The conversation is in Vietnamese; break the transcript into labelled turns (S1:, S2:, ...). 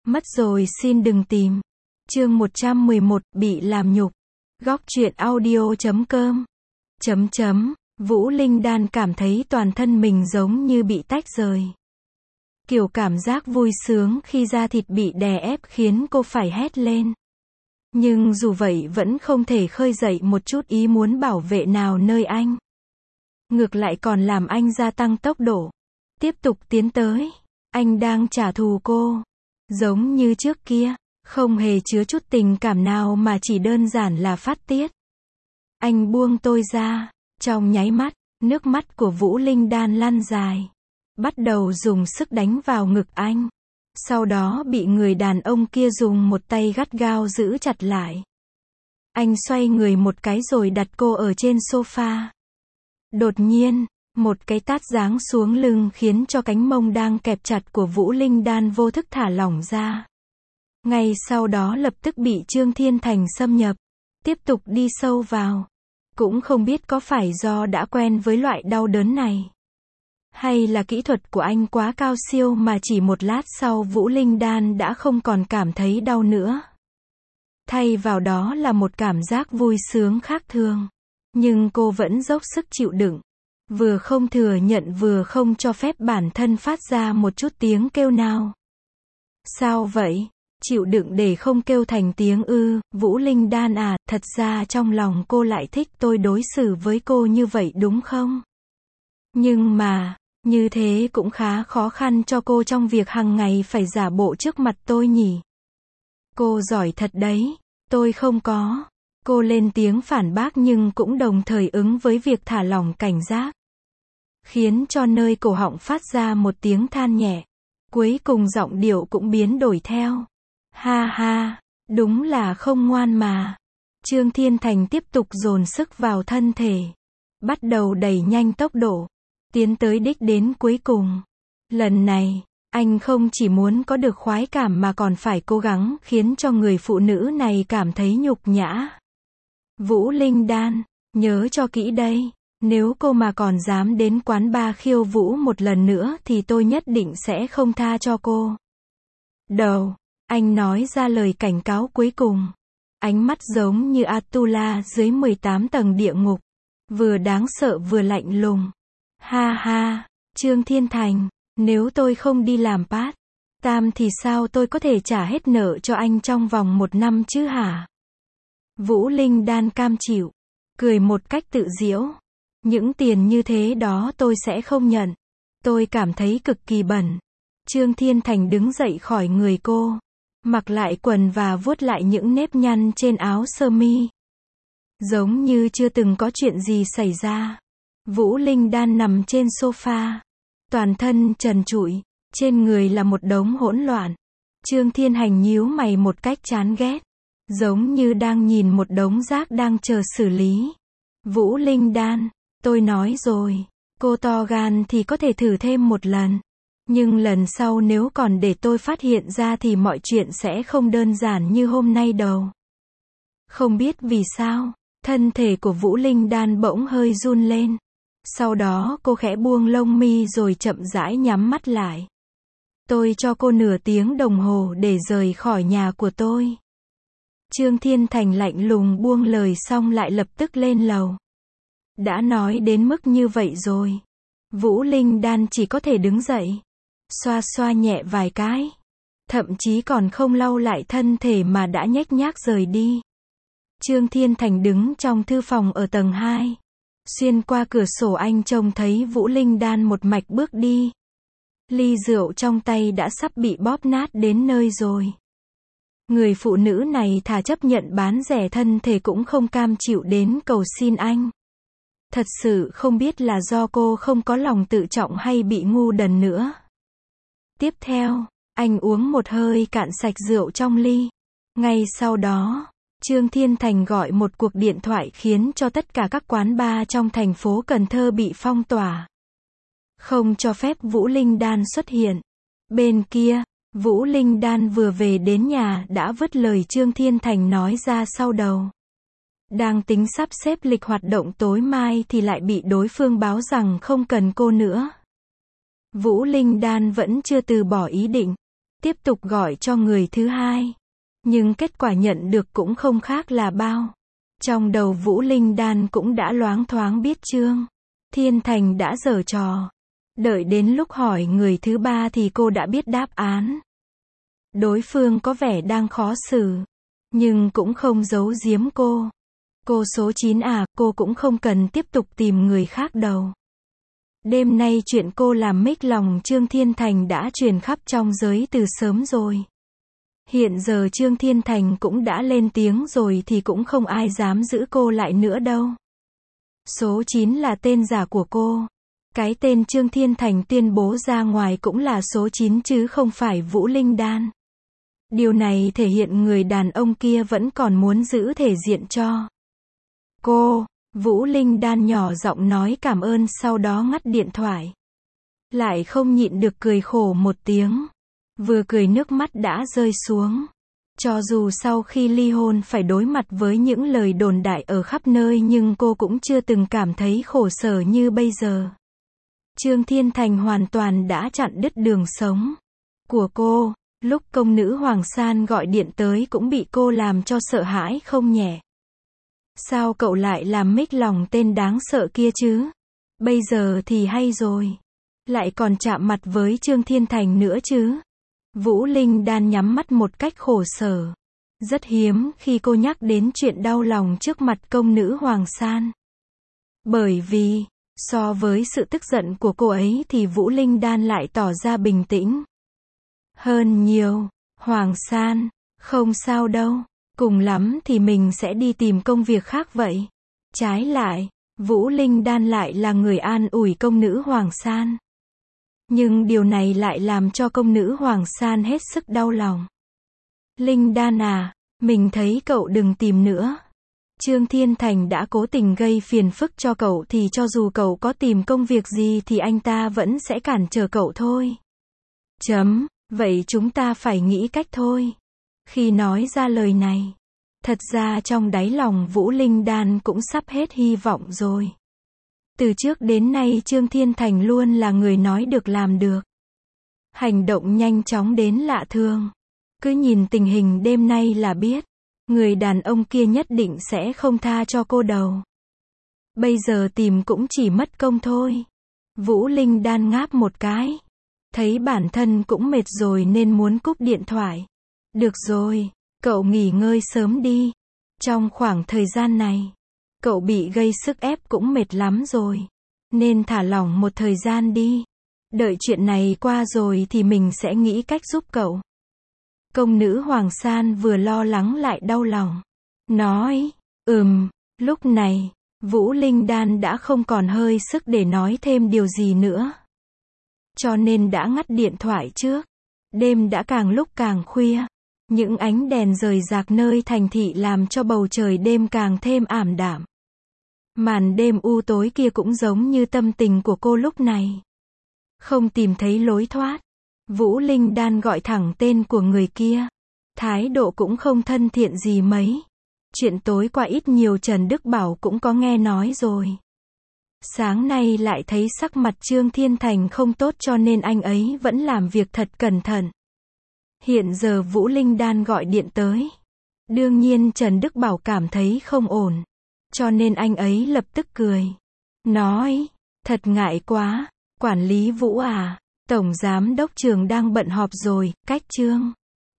S1: Mất rồi xin đừng tìm. Chương 111, bị làm nhục. Góc truyện audio.com. Vũ Linh Đan cảm thấy toàn thân mình giống như bị tách rời. Kiểu cảm giác vui sướng khi da thịt bị đè ép khiến cô phải hét lên. Nhưng dù vậy vẫn không thể khơi dậy một chút ý muốn bảo vệ nào nơi anh. Ngược lại còn làm anh gia tăng tốc độ. Tiếp tục tiến tới. Anh đang trả thù cô. Giống như trước kia, không hề chứa chút tình cảm nào mà chỉ đơn giản là phát tiết. Anh buông tôi ra. Trong nháy mắt, nước mắt của Vũ Linh Đan lăn dài. Bắt đầu dùng sức đánh vào ngực anh. Sau đó bị người đàn ông kia dùng một tay gắt gao giữ chặt lại. Anh xoay người một cái rồi đặt cô ở trên sofa. Đột nhiên, một cái tát giáng xuống lưng khiến cho cánh mông đang kẹp chặt của Vũ Linh Đan vô thức thả lỏng ra. Ngay sau đó lập tức bị Trương Thiên Thành xâm nhập. Tiếp tục đi sâu vào. Cũng không biết có phải do đã quen với loại đau đớn này. Hay là kỹ thuật của anh quá cao siêu mà chỉ một lát sau Vũ Linh Đan đã không còn cảm thấy đau nữa. Thay vào đó là một cảm giác vui sướng khác thường. Nhưng cô vẫn dốc sức chịu đựng. Vừa không thừa nhận vừa không cho phép bản thân phát ra một chút tiếng kêu nào. Sao vậy? Chịu đựng để không kêu thành tiếng ư? Vũ Linh Đan à, thật ra trong lòng cô lại thích tôi đối xử với cô như vậy đúng không? Nhưng mà, như thế cũng khá khó khăn cho cô trong việc hàng ngày phải giả bộ trước mặt tôi nhỉ? Cô giỏi thật đấy, tôi không có. Cô lên tiếng phản bác nhưng cũng đồng thời ứng với việc thả lỏng cảnh giác. Khiến cho nơi cổ họng phát ra một tiếng than nhẹ. Cuối cùng giọng điệu cũng biến đổi theo. Ha ha, đúng là không ngoan mà. Trương Thiên Thành tiếp tục dồn sức vào thân thể. Bắt đầu đẩy nhanh tốc độ. Tiến tới đích đến cuối cùng. Lần này, anh không chỉ muốn có được khoái cảm mà còn phải cố gắng khiến cho người phụ nữ này cảm thấy nhục nhã. Vũ Linh Đan, nhớ cho kỹ đây. Nếu cô mà còn dám đến quán bar khiêu vũ một lần nữa thì tôi nhất định sẽ không tha cho cô. Đầu, anh nói ra lời cảnh cáo cuối cùng. Ánh mắt giống như Atula dưới 18 tầng địa ngục. Vừa đáng sợ vừa lạnh lùng. Ha ha, Trương Thiên Thành, nếu tôi không đi làm part time thì sao tôi có thể trả hết nợ cho anh trong vòng 1 năm chứ hả? Vũ Linh Đan cam chịu, cười một cách tự giễu. Những tiền như thế đó tôi sẽ không nhận. Tôi cảm thấy cực kỳ bẩn. Trương Thiên Thành đứng dậy khỏi người cô. Mặc lại quần và vuốt lại những nếp nhăn trên áo sơ mi. Giống như chưa từng có chuyện gì xảy ra. Vũ Linh Đan nằm trên sofa. Toàn thân trần trụi. Trên người là một đống hỗn loạn. Trương Thiên Hành nhíu mày một cách chán ghét. Giống như đang nhìn một đống rác đang chờ xử lý. Vũ Linh Đan, tôi nói rồi. Cô to gan thì có thể thử thêm một lần. Nhưng lần sau nếu còn để tôi phát hiện ra thì mọi chuyện sẽ không đơn giản như hôm nay đâu. Không biết vì sao, thân thể của Vũ Linh Đan bỗng hơi run lên. Sau đó cô khẽ buông lông mi rồi chậm rãi nhắm mắt lại. Tôi cho cô nửa tiếng đồng hồ để rời khỏi nhà của tôi. Trương Thiên Thành lạnh lùng buông lời xong lại lập tức lên lầu. Đã nói đến mức như vậy rồi. Vũ Linh Đan chỉ có thể đứng dậy. Xoa xoa nhẹ vài cái. Thậm chí còn không lau lại thân thể mà đã nhếch nhác rời đi. Trương Thiên Thành đứng trong thư phòng ở tầng 2. Xuyên qua cửa sổ anh trông thấy Vũ Linh Đan một mạch bước đi. Ly rượu trong tay đã sắp bị bóp nát đến nơi rồi. Người phụ nữ này thà chấp nhận bán rẻ thân thể cũng không cam chịu đến cầu xin anh. Thật sự không biết là do cô không có lòng tự trọng hay bị ngu đần nữa. Tiếp theo, anh uống một hơi cạn sạch rượu trong ly. Ngay sau đó, Trương Thiên Thành gọi một cuộc điện thoại khiến cho tất cả các quán bar trong thành phố Cần Thơ bị phong tỏa. Không cho phép Vũ Linh Đan xuất hiện. Bên kia, Vũ Linh Đan vừa về đến nhà đã vứt lời Trương Thiên Thành nói ra sau đầu. Đang tính sắp xếp lịch hoạt động tối mai thì lại bị đối phương báo rằng không cần cô nữa. Vũ Linh Đan vẫn chưa từ bỏ ý định. tiếp tục gọi cho người thứ hai. Nhưng kết quả nhận được cũng không khác là bao. Trong đầu Vũ Linh Đan cũng đã loáng thoáng biết Trương Thiên Thành đã giở trò. Đợi đến lúc hỏi người thứ ba thì cô đã biết đáp án. Đối phương có vẻ đang khó xử, nhưng cũng không giấu giếm cô. Cô số 9 à, cô cũng không cần tiếp tục tìm người khác đâu. Đêm nay chuyện cô làm mếch lòng Trương Thiên Thành đã truyền khắp trong giới từ sớm rồi. Hiện giờ Trương Thiên Thành cũng đã lên tiếng rồi thì cũng không ai dám giữ cô lại nữa đâu. Số 9 là tên giả của cô. Cái tên Trương Thiên Thành tuyên bố ra ngoài cũng là số 9 chứ không phải Vũ Linh Đan. Điều này thể hiện người đàn ông kia vẫn còn muốn giữ thể diện cho cô. Vũ Linh Đan nhỏ giọng nói cảm ơn sau đó ngắt điện thoại. Lại không nhịn được cười khổ một tiếng. Vừa cười nước mắt đã rơi xuống. Cho dù sau khi ly hôn phải đối mặt với những lời đồn đại ở khắp nơi nhưng cô cũng chưa từng cảm thấy khổ sở như bây giờ. Trương Thiên Thành hoàn toàn đã chặn đứt đường sống của cô. Lúc công nữ Hoàng San gọi điện tới cũng bị cô làm cho sợ hãi không nhẹ. Sao cậu lại làm mếch lòng tên đáng sợ kia chứ? Bây giờ thì hay rồi. Lại còn chạm mặt với Trương Thiên Thành nữa chứ? Vũ Linh Đan nhắm mắt một cách khổ sở. Rất hiếm khi cô nhắc đến chuyện đau lòng trước mặt công nữ Hoàng San. Bởi vì, so với sự tức giận của cô ấy thì Vũ Linh Đan lại tỏ ra bình tĩnh hơn nhiều. Hoàng San, không sao đâu. Cùng lắm thì mình sẽ đi tìm công việc khác vậy. Trái lại, Vũ Linh Đan lại là người an ủi công nữ Hoàng San. Nhưng điều này lại làm cho công nữ Hoàng San hết sức đau lòng. Linh Đan à, mình thấy cậu đừng tìm nữa. Trương Thiên Thành đã cố tình gây phiền phức cho cậu thì cho dù cậu có tìm công việc gì thì anh ta vẫn sẽ cản trở cậu thôi. Vậy chúng ta phải nghĩ cách thôi. Khi nói ra lời này, thật ra trong đáy lòng Vũ Linh Đan cũng sắp hết hy vọng rồi. Từ trước đến nay Trương Thiên Thành luôn là người nói được làm được. Hành động nhanh chóng đến lạ thường. Cứ nhìn tình hình đêm nay là biết, người đàn ông kia nhất định sẽ không tha cho cô đâu. Bây giờ tìm cũng chỉ mất công thôi. Vũ Linh Đan ngáp một cái. Thấy bản thân cũng mệt rồi nên muốn cúp điện thoại. Được rồi, cậu nghỉ ngơi sớm đi. Trong khoảng thời gian này, cậu bị gây sức ép cũng mệt lắm rồi. Nên thả lỏng một thời gian đi. Đợi chuyện này qua rồi thì mình sẽ nghĩ cách giúp cậu. Công nữ Hoàng San vừa lo lắng lại đau lòng. Nói, lúc này, Vũ Linh Đan đã không còn hơi sức để nói thêm điều gì nữa. Cho nên đã ngắt điện thoại trước. Đêm đã càng lúc càng khuya. Những ánh đèn rời rạc nơi thành thị làm cho bầu trời đêm càng thêm ảm đạm. Màn đêm u tối kia cũng giống như tâm tình của cô lúc này. Không tìm thấy lối thoát. Vũ Linh Đan gọi thẳng tên của người kia. Thái độ cũng không thân thiện gì mấy. Chuyện tối qua ít nhiều Trần Đức Bảo cũng có nghe nói rồi. Sáng nay lại thấy sắc mặt Trương Thiên Thành không tốt cho nên anh ấy vẫn làm việc thật cẩn thận. Hiện giờ Vũ Linh Đan gọi điện tới. Đương nhiên Trần Đức Bảo cảm thấy không ổn. Cho nên anh ấy lập tức cười. Nói, thật ngại quá, quản lý Vũ à, Tổng Giám Đốc Trường đang bận họp rồi, cách Trương